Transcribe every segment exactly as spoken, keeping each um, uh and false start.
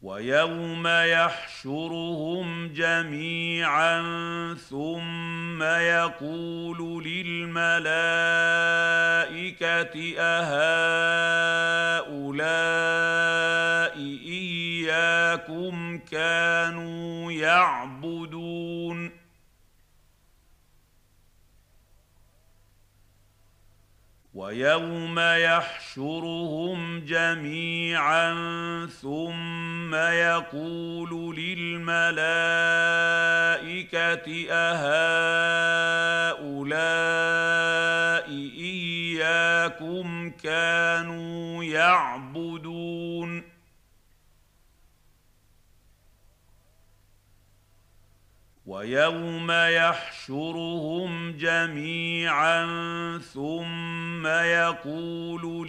ويوم يحشرهم جميعا ثم يقول للملائكة أهؤلاء إياكم كانوا يعبدون ويوم يحشرهم جميعا ثم يقول للملائكة أهؤلاء إياكم كانوا يعبدون ويوم يحشرهم جميعا ثم يقول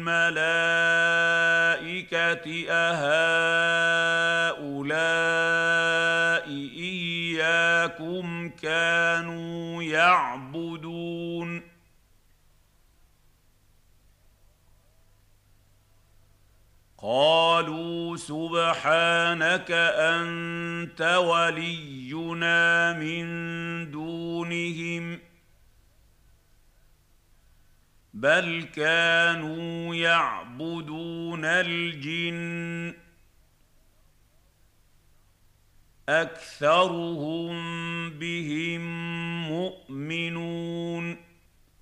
للملائكة أهؤلاء إياكم كانوا يعبدون قالوا سبحانك أنت ولينا من دونهم بل كانوا يعبدون الجن أكثرهم بهم مؤمنون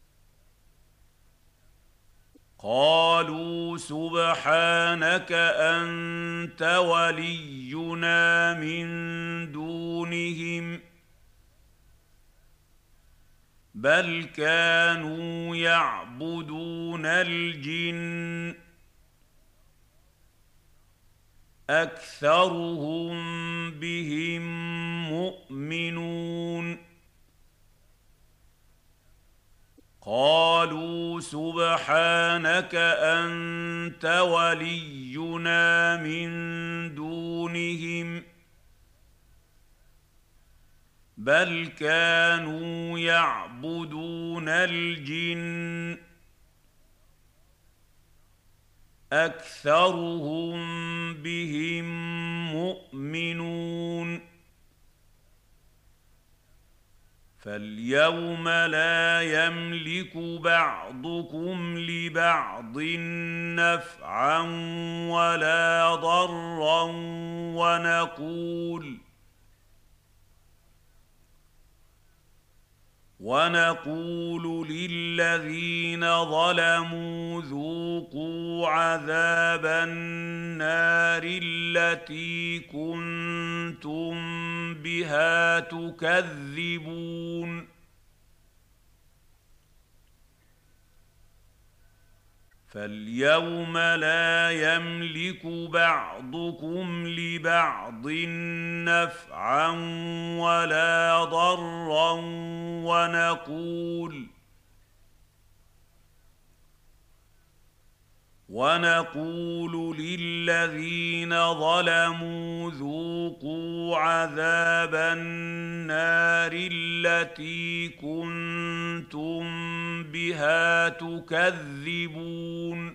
قالوا سبحانك أنت ولينا من دونهم بل كانوا يعبدون الجن أكثرهم بهم مؤمنون قالوا سبحانك أنت ولينا من دونهم بل كانوا يعبدون الجن أكثرهم بهم مؤمنون فاليوم لا يملك بعضكم لبعض نفعا ولا ضرا ونقول ونقول للذين ظلموا ذوقوا عذاب النار التي كنتم بها تكذبون فاليوم لا يملك بعضكم لبعض نفعا ولا ضرا ونقول ونقول للذين ظلموا ذوقوا عذاب النار التي كنتم بها تكذبون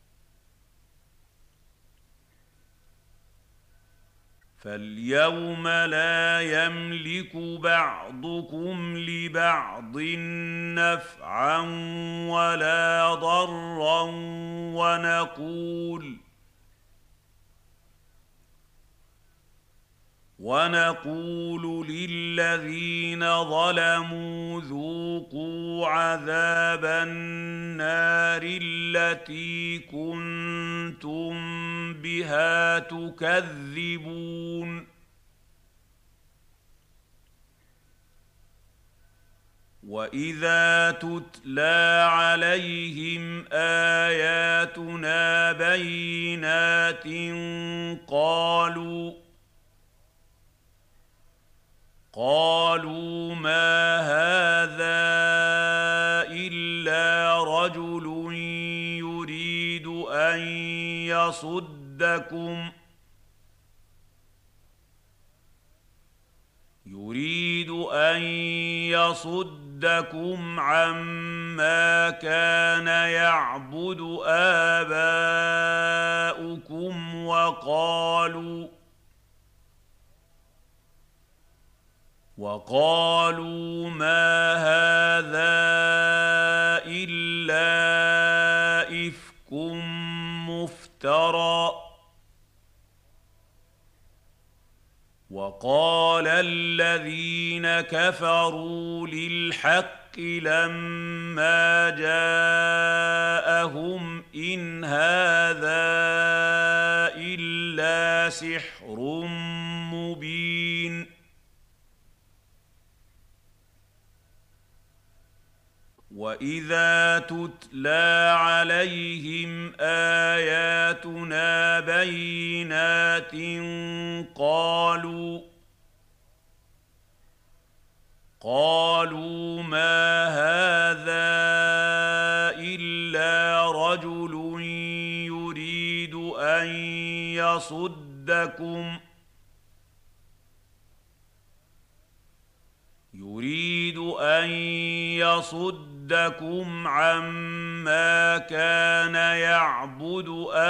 فاليوم لا يملك بعضكم لبعض نفعا ولا ضرا ونقول ونقول للذين ظلموا ذوقوا عذاب النار التي كنتم بها تكذبون وإذا تتلى عليهم آياتنا بينات قالوا قالوا ما هذا إلا رجل يريد أن يصدكم يريد أن يصدكم عما كان يعبد آباؤكم وقالوا وقالوا ما هذا إلا إفك مفترى وقال الذين كفروا للحق لما جاءهم إن هذا إلا سحر مبين وإذا تتلى عليهم آياتنا بينات قالوا قالوا ما هذا إلا رجل يريد أن يصدكم يريد أن يصدكم عما كان يعبد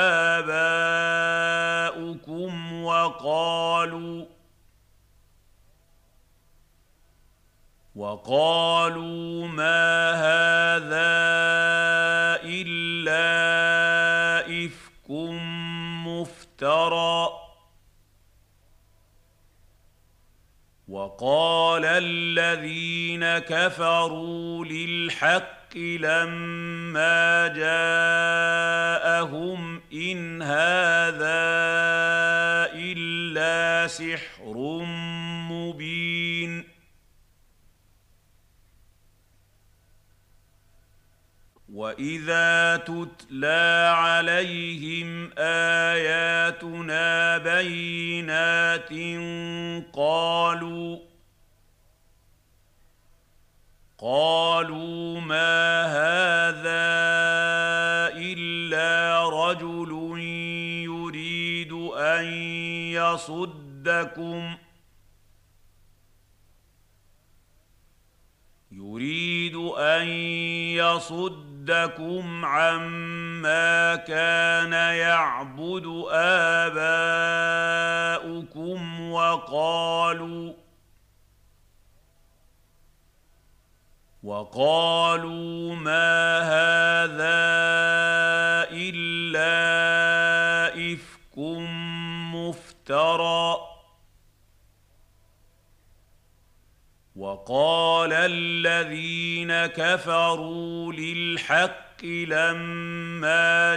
آباؤكم وقالوا وقالوا ما هذا إلا إفك مفترى وقال الذين كفروا للحق لما جاءهم إن هذا إلا سحر مبين وإذا تتلى عليهم آياتنا بينات قالوا قالوا ما هذا إلا رجل يريد أن يصدكم يريد أن يصدكم عما كان يعبد آباؤكم وقالوا وقالوا ما هذا إلا إفك مفترى وقال الذين كفروا للحق لما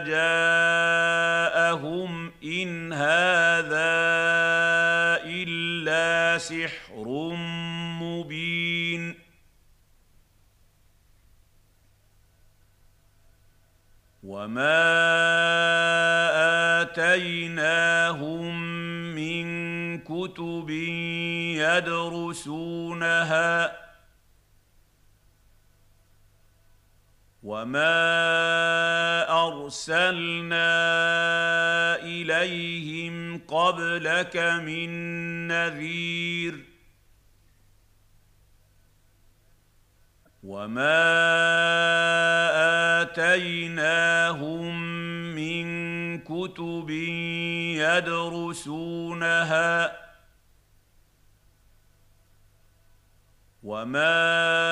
جاءهم إن هذا إلا سحر مبين وما آتيناهم من كتب يدرسونها وما أرسلنا إليهم قبلك من نذير وما آتيناهم من كتب يدرسونها وما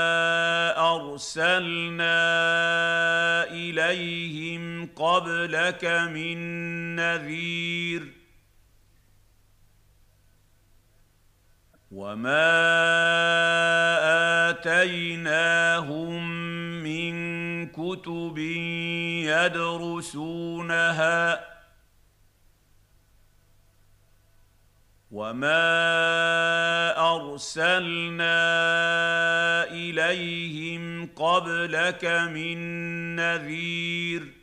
أرسلنا إليهم قبلك من نذير وما آتيناهم من كتب يدرسونها وما أرسلنا إليهم قبلك من نذير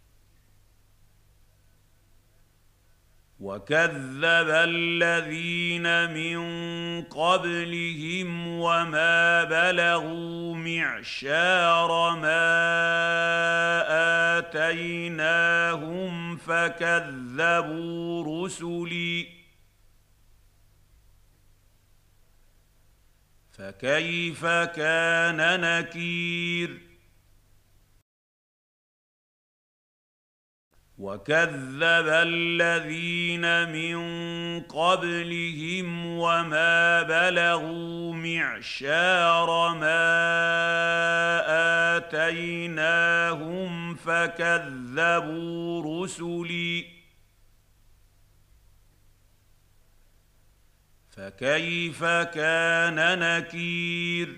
وكذب الذين من قبلهم وما بلغوا معشار ما آتيناهم فكذبوا رسلي فكيف كان نكير وكذب الذين من قبلهم وما بلغوا معشار ما آتيناهم فكذبوا رسلي فكيف كان نكير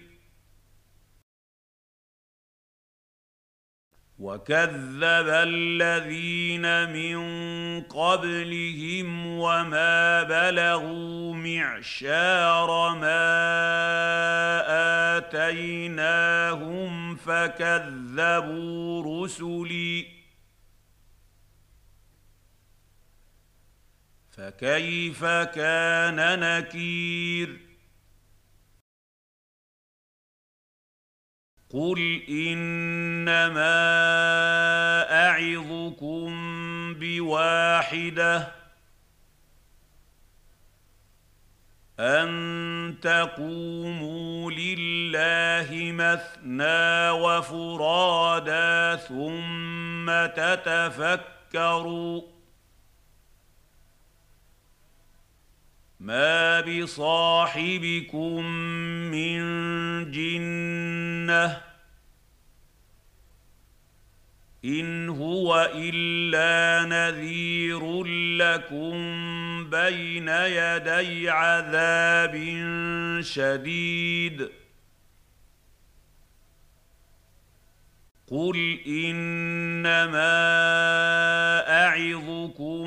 وكذب الذين من قبلهم وما بلغوا معشار ما آتيناهم فكذبوا رسلي فكيف كان نكير قل إنما أعظكم بواحدة أن تقوموا لله مثنى وفرادى ثم تتفكروا ما بصاحبكم من جنة إن هو إلا نذير لكم بين يدي عذاب شديد قل إنما أعظكم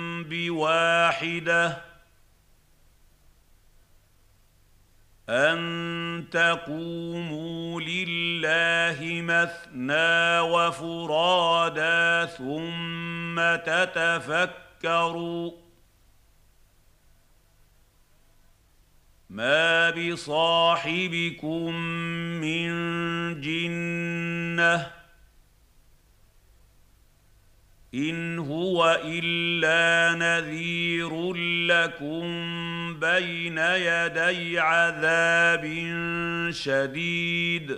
بواحدة أن تقوموا لله مثنى وفرادى ثم تتفكروا ما بصاحبكم من جنة إن هو إلا نذير لكم بين يدي عذاب شديد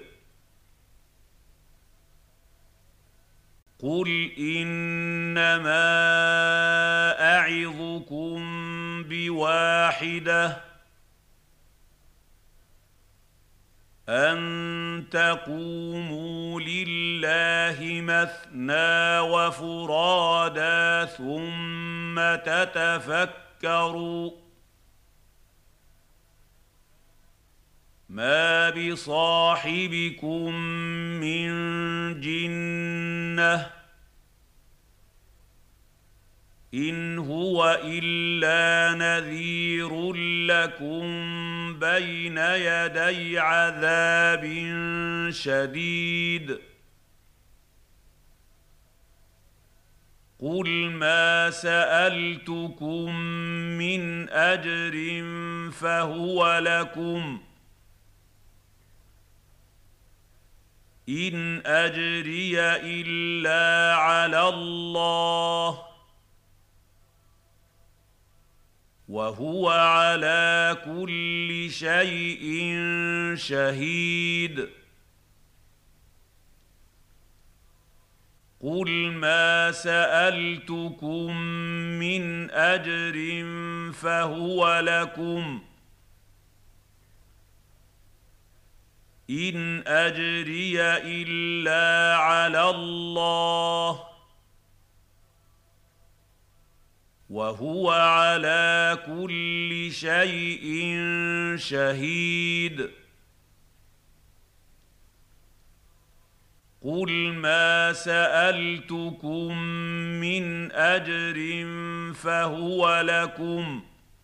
قل إنما أعظكم بواحدة أن تقوموا لله مثنى وفرادى ثم تتفكروا ما بصاحبكم من جنة إن هو إلا نذير لكم بين يدي عذاب شديد قل ما سألتكم من أجر فهو لكم إن أجري إلا على الله وهو على كل شيء شهيد قل ما سألتكم من أجر فهو لكم إن أجري إلا على الله وهو على كل شيء شهيد قل ما سألتكم من أجر فهو لكم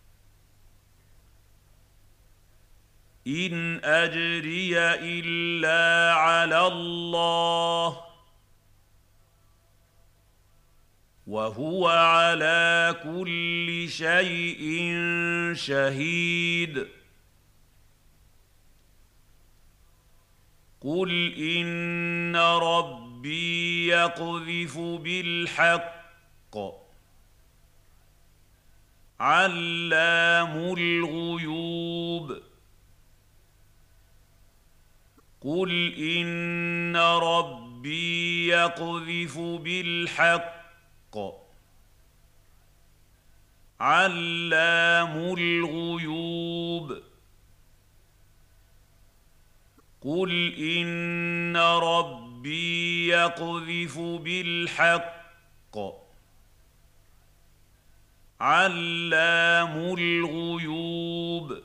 إن أجري إلا على الله وهو على كل شيء شهيد قل إن ربي يقذف بالحق علام الغيوب قل إن ربي يقذف بالحق علام الغيوب قل إن ربي يقذف بالحق علام الغيوب